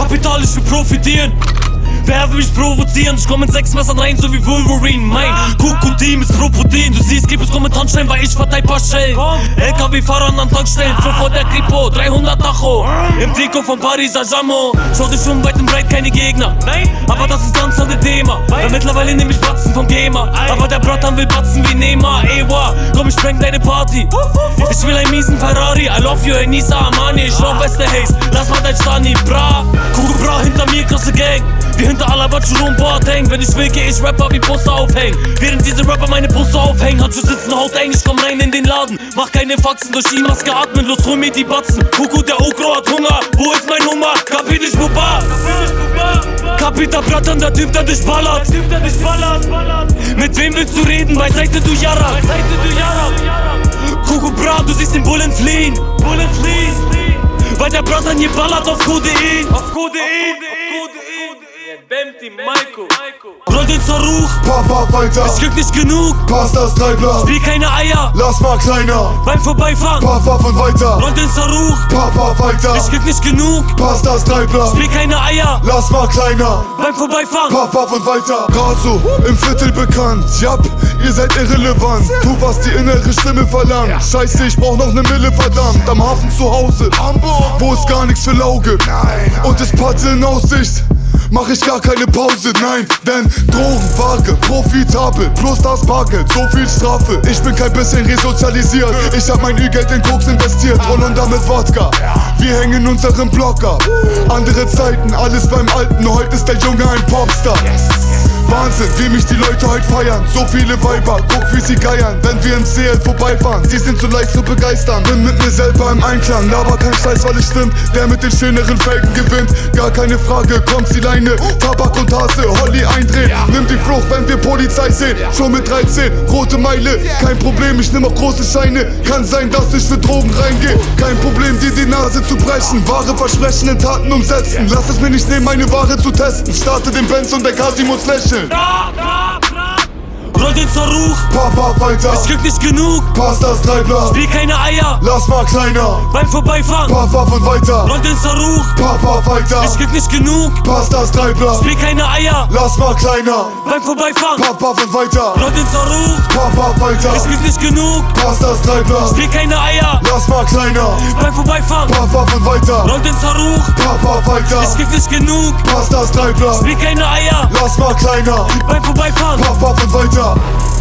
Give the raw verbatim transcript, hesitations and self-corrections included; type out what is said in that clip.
Kapital, ich will profitieren. Wer will mich provozieren? Ich komm mit sechs Messern rein, so wie Wolverine. Mein Kuku-Team ist Proprotein. Du siehst, gib es Kommentarstellen, weil ich verteil paar Schellen. L K W-Fahrern an Tankstellen, fünf vor der Kripo, dreihundert Tacho. Im Trikot von Paris Saint-Germain. Schau dich um, weit und breit keine Gegner. Aber das ist ganz andere Thema. Weil mittlerweile nehm ich Batzen vom Gamer. Aber der Bratan will Batzen wie Neymar. Ewa, komm, ich spreng deine Party. Ich will einen miesen Ferrari. I love you, Enisa Armani. Ich rauch beste Haze, lass mal dein Stani. Bra, Kuku Bra, hinter mir krasse Gang. Wie hinter Alabachu und Boateng. Wenn ich will, geh ich Rapper wie Poster aufhängen. Während diese Rapper meine Poster aufhängen. Handschuh sitzen, Haut eng, ich komm rein in den Laden. Mach keine Faxen, durch die Maske atmen. Los, hol mir die Batzen. Kuku, der Okro hat Hunger. Wo ist mein Nummer? Kapit ich Pupa. Kapita Bratan, der Typ, der dich ballert. Mit wem willst du reden? Beiseite du Jara. Kuku Bra, du siehst den Bullen fliehen. Weil der Bratan hier ballert auf Codein. Auf Codein. Bemti, Maiko. Roll den Zaruch. Papa weiter. Es gibt nicht genug. Pass das Treibler. Spiel keine Eier. Lass mal kleiner. Beim Vorbeifahren. Papa von weiter. Roll den Zaruch. Papa weiter. Es gibt nicht genug. Pass das Treibler. Spiel keine Eier. Lass mal kleiner. Beim Vorbeifahren. Papa von weiter. Raso, im Viertel bekannt. Jap, ihr seid irrelevant. Tu, was die innere Stimme verlangt. Scheiße, ich brauch noch ne Mille, verdammt. Am Hafen zu Hause. Hamburg, wo ist gar nichts für Lauge. Und ist Patte in Aussicht. Mach ich gar keine Pause, nein, denn Drogenware, profitabel, plus das Bargeld, so viel Strafe. Ich bin kein bisschen resozialisiert, ich hab mein Ü-Geld in Koks investiert, Holland damit Wodka. Wir hängen unseren Block ab. Andere Zeiten, alles beim Alten, heute ist der Junge ein Popstar. Wahnsinn, wie mich die Leute heute feiern. So viele Weiber, guck wie sie geiern. Wenn wir im C L vorbeifahren, die sind so leicht zu begeistern. Bin mit mir selber im Einklang, laber kein Scheiß, weil es stimmt. Der mit den schöneren Felgen gewinnt, gar keine Frage, kommt die Leine. Tabak und Hase, Holly eindrehen. Nimm die Flucht, wenn wir Polizei sehen. Schon mit dreizehn, rote Meile. Kein Problem, ich nimm auch große Scheine. Kann sein, dass ich für Drogen reingehe. Kein Problem, dir die Nase zu brechen. Wahre Versprechen in Taten umsetzen. Lass es mir nicht nehmen, meine Ware zu testen. Starte den Benz und der Kasi muss lächeln. Roll den Zaruch. Papa weiter. Es gibt nicht genug. Pass das Treibler. Spiel keine Eier. Lass mal kleiner. Beim Vorbeifahren. Papa von weiter. Roll den Zaruch. Papa weiter. Es gibt nicht genug. Pass das Treibler. Spiel keine Eier. Lass mal kleiner. Beim Vorbeifahren. Papa von weiter. Roll den Zaruch. Papa weiter. Es gibt nicht genug. Pass das Treibler. Spiel keine Eier. Lass mal kleiner. Beim Vorbeifahren. Papa von weiter. Roll den Zaruch. Papa weiter. Es gibt nicht genug. Pass das Treibler. Spiel keine Eier. Lass mal kleiner. Beim Vorbeifahren. Papa von weiter.